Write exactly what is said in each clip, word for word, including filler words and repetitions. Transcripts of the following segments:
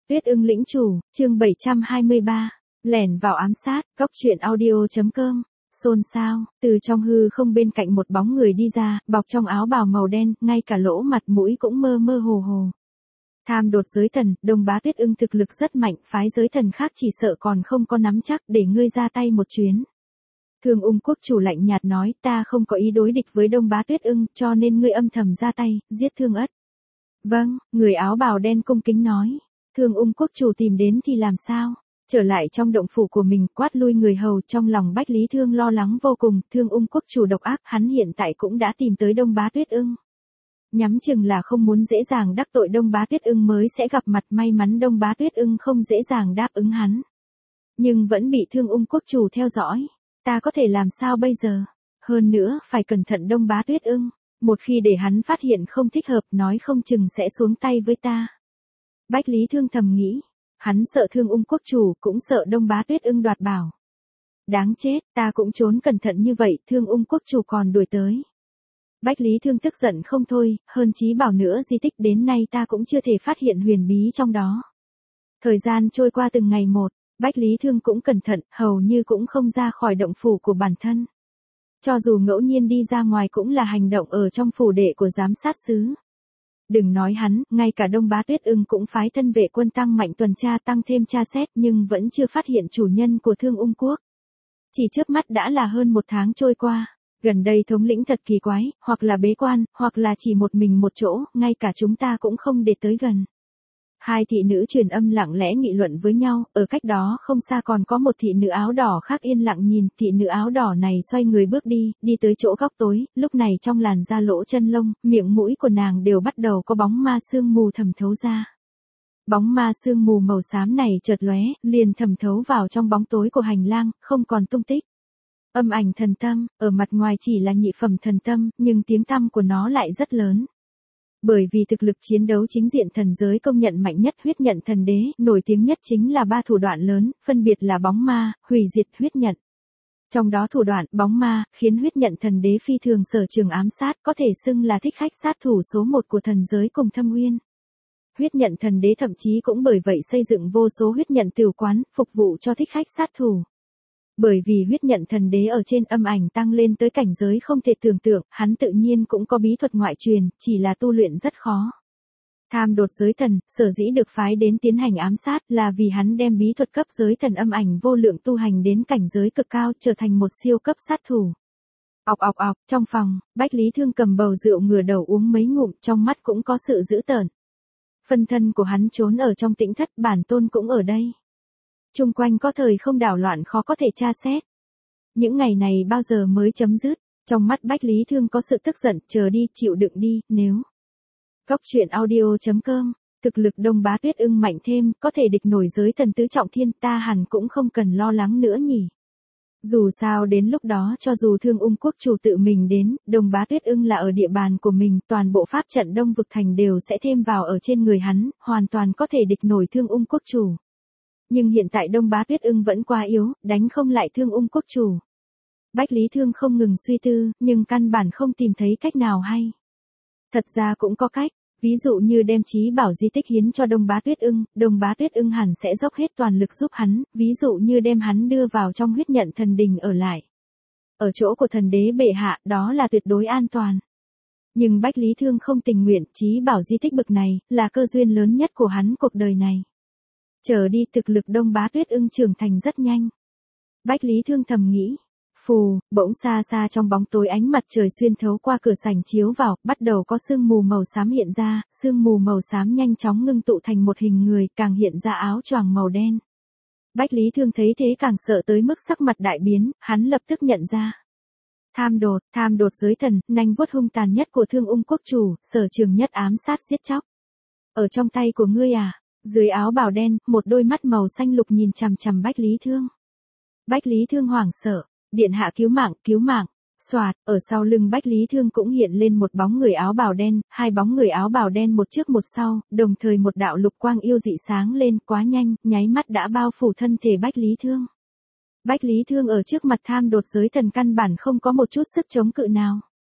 Tuyết ưng lĩnh chủ, chương bảy trăm hai mươi ba. Lẻn vào ám sát, góc truyện audio chấm com. Xôn xao, từ trong hư không bên cạnh một bóng người đi ra, bọc trong áo bào màu đen, ngay cả lỗ mặt mũi cũng mơ mơ hồ hồ. Tham đột giới thần, Đông Bá Tuyết ưng thực lực rất mạnh, phái giới thần khác chỉ sợ còn không có nắm chắc để ngươi ra tay một chuyến. Thương Ung quốc chủ lạnh nhạt nói, ta không có ý đối địch với Đông Bá Tuyết ưng, cho nên ngươi âm thầm ra tay, giết Thương Ất. Vâng, người áo bào đen cung kính nói. Thương Ung quốc chủ tìm đến thì làm sao? Trở lại trong động phủ của mình, quát lui người hầu, trong lòng Bách Lý Thương lo lắng vô cùng. Thương Ung quốc chủ độc ác, hắn hiện tại cũng đã tìm tới Đông Bá Tuyết ưng. Nhắm chừng là không muốn dễ dàng đắc tội Đông Bá Tuyết ưng mới sẽ gặp mặt, may mắn Đông Bá Tuyết ưng không dễ dàng đáp ứng hắn. Nhưng vẫn bị Thương Ung quốc chủ theo dõi. Ta có thể làm sao bây giờ? Hơn nữa, phải cẩn thận Đông Bá Tuyết ưng. Một khi để hắn phát hiện không thích hợp, nói không chừng sẽ xuống tay với ta. Bách Lý Thương thầm nghĩ. Hắn sợ Thương Ung quốc chủ, cũng sợ Đông Bá Tuyết ưng đoạt bảo. Đáng chết, ta cũng trốn cẩn thận như vậy, Thương Ung quốc chủ còn đuổi tới. Bách Lý Thương tức giận không thôi, hơn chí bảo nữa di tích đến nay ta cũng chưa thể phát hiện huyền bí trong đó. Thời gian trôi qua từng ngày một, Bách Lý Thương cũng cẩn thận, hầu như cũng không ra khỏi động phủ của bản thân. Cho dù ngẫu nhiên đi ra ngoài cũng là hành động ở trong phủ đệ của giám sát sứ. Đừng nói hắn, ngay cả Đông Bá Tuyết ưng cũng phái thân vệ quân tăng mạnh tuần tra tăng thêm tra xét nhưng vẫn chưa phát hiện chủ nhân của Thương Ung quốc. Chỉ chớp mắt đã là hơn một tháng trôi qua. Gần đây thống lĩnh thật kỳ quái, hoặc là bế quan, hoặc là chỉ một mình một chỗ, ngay cả chúng ta cũng không để tới gần. Hai thị nữ truyền âm lặng lẽ nghị luận với nhau, ở cách đó không xa còn có một thị nữ áo đỏ khác yên lặng nhìn, thị nữ áo đỏ này xoay người bước đi, đi tới chỗ góc tối, lúc này trong làn da lỗ chân lông, miệng mũi của nàng đều bắt đầu có bóng ma sương mù thẩm thấu ra. Bóng ma sương mù màu xám này chợt lóe, liền thẩm thấu vào trong bóng tối của hành lang, không còn tung tích. Âm ảnh thần tâm, ở mặt ngoài chỉ là nhị phẩm thần tâm, nhưng tiếng tăm của nó lại rất lớn. Bởi vì thực lực chiến đấu chính diện thần giới công nhận mạnh nhất huyết nhận thần đế, nổi tiếng nhất chính là ba thủ đoạn lớn, phân biệt là bóng ma, hủy diệt, huyết nhận. Trong đó thủ đoạn bóng ma, khiến huyết nhận thần đế phi thường sở trường ám sát, có thể xưng là thích khách sát thủ số một của thần giới cùng Thâm Uyên. Huyết nhận thần đế thậm chí cũng bởi vậy xây dựng vô số huyết nhận tiểu quán, phục vụ cho thích khách sát thủ. Bởi vì huyết nhận thần đế ở trên âm ảnh tăng lên tới cảnh giới không thể tưởng tượng, hắn tự nhiên cũng có bí thuật ngoại truyền, chỉ là tu luyện rất khó. Tham đột giới thần, sở dĩ được phái đến tiến hành ám sát là vì hắn đem bí thuật cấp giới thần âm ảnh vô lượng tu hành đến cảnh giới cực cao, trở thành một siêu cấp sát thủ. Ọc ọc ọc, trong phòng, Bách Lý Thương cầm bầu rượu ngửa đầu uống mấy ngụm, trong mắt cũng có sự dữ tợn. Phân thân của hắn trốn ở trong tĩnh thất, bản tôn cũng ở đây. Chung quanh có thời không đảo loạn khó có thể tra xét. Những ngày này bao giờ mới chấm dứt, trong mắt Bách Lý Thương có sự tức giận, chờ đi, chịu đựng đi, nếu. Góc truyện audio chấm com, thực lực Đông Bá Tuyết ưng mạnh thêm, có thể địch nổi giới thần tứ trọng thiên, ta hẳn cũng không cần lo lắng nữa nhỉ. Dù sao đến lúc đó cho dù Thương Ung quốc chủ tự mình đến, Đông Bá Tuyết ưng là ở địa bàn của mình, toàn bộ pháp trận Đông Vực Thành đều sẽ thêm vào ở trên người hắn, hoàn toàn có thể địch nổi Thương Ung quốc chủ. Nhưng hiện tại Đông Bá Tuyết ưng vẫn quá yếu, đánh không lại Thương Ung quốc chủ. Bách Lý Thương không ngừng suy tư, nhưng căn bản không tìm thấy cách nào hay. Thật ra cũng có cách, ví dụ như đem trí bảo di tích hiến cho Đông Bá Tuyết ưng, Đông Bá Tuyết ưng hẳn sẽ dốc hết toàn lực giúp hắn, ví dụ như đem hắn đưa vào trong huyết nhận thần đình ở lại. Ở chỗ của thần đế bệ hạ, đó là tuyệt đối an toàn. Nhưng Bách Lý Thương không tình nguyện, trí bảo di tích bực này, là cơ duyên lớn nhất của hắn cuộc đời này. Chờ đi, thực lực Đông Bá Tuyết ưng trưởng thành rất nhanh. Bách Lý Thương thầm nghĩ. Phù, bỗng xa xa trong bóng tối ánh mặt trời xuyên thấu qua cửa sảnh chiếu vào, bắt đầu có sương mù màu xám hiện ra, sương mù màu xám nhanh chóng ngưng tụ thành một hình người, càng hiện ra áo choàng màu đen. Bách Lý Thương thấy thế càng sợ tới mức sắc mặt đại biến, hắn lập tức nhận ra. Tham đột, tham đột giới thần, nanh vuốt hung tàn nhất của Thương Ung quốc chủ, sở trường nhất ám sát giết chóc. Ở trong tay của ngươi à? Dưới áo bào đen, một đôi mắt màu xanh lục nhìn chằm chằm Bách Lý Thương. Bách Lý Thương hoảng sợ, điện hạ cứu mạng, cứu mạng. Soạt, ở sau lưng Bách Lý Thương cũng hiện lên một bóng người áo bào đen, hai bóng người áo bào đen một trước một sau, đồng thời một đạo lục quang yêu dị sáng lên, quá nhanh, nháy mắt đã bao phủ thân thể Bách Lý Thương. Bách Lý Thương ở trước mặt tham đột giới thần căn bản không có một chút sức chống cự nào.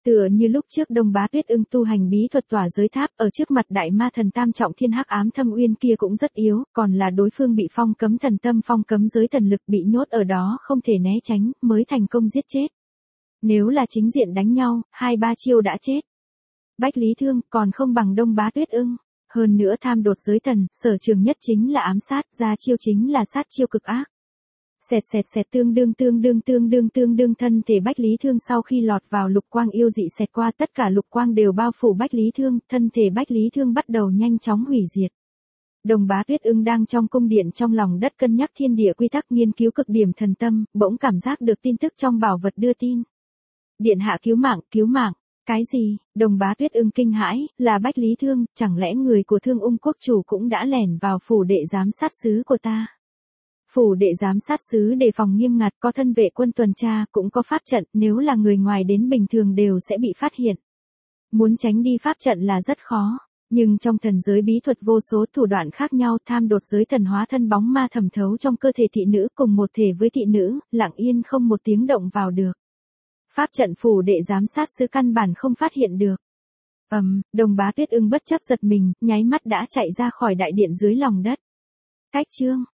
Tựa như lúc trước Đông Bá Tuyết Ưng tu hành bí thuật tỏa giới tháp ở trước mặt đại ma thần tam trọng thiên hắc ám thâm uyên kia cũng rất yếu, còn là đối phương bị phong cấm thần tâm phong cấm giới thần lực bị nhốt ở đó không thể né tránh, mới thành công giết chết. Nếu là chính diện đánh nhau, hai ba chiêu đã chết. Bách Lý Thương còn không bằng Đông Bá Tuyết Ưng. Hơn nữa tham đột giới thần, sở trường nhất chính là ám sát, ra chiêu chính là sát chiêu cực ác. Xẹt xẹt xẹt tương đương tương đương tương đương tương đương thân thể Bách Lý Thương sau khi lọt vào lục quang yêu dị xẹt qua tất cả lục quang đều bao phủ Bách Lý Thương, thân thể Bách Lý Thương bắt đầu nhanh chóng hủy diệt. Đồng Bá Tuyết Ưng đang trong cung điện trong lòng đất cân nhắc thiên địa quy tắc nghiên cứu cực điểm thần tâm, bỗng cảm giác được tin tức trong bảo vật đưa tin. Điện hạ cứu mạng, cứu mạng. Cái gì? Đồng Bá Tuyết Ưng kinh hãi, là Bách Lý Thương, chẳng lẽ người của Thương Ung quốc chủ cũng đã lẻn vào phủ đệ giám sát sứ của ta? Phủ đệ giám sát sứ đề phòng nghiêm ngặt, có thân vệ quân tuần tra, cũng có pháp trận, nếu là người ngoài đến bình thường đều sẽ bị phát hiện. Muốn tránh đi pháp trận là rất khó, nhưng trong thần giới bí thuật vô số thủ đoạn khác nhau, tham đột giới thần hóa thân bóng ma thẩm thấu trong cơ thể thị nữ cùng một thể với thị nữ, lặng yên không một tiếng động vào được. Pháp trận phủ đệ giám sát sứ căn bản không phát hiện được. Ầm, um, Đồng Bá Tuyết Ưng bất chấp giật mình, nháy mắt đã chạy ra khỏi đại điện dưới lòng đất. Cách chương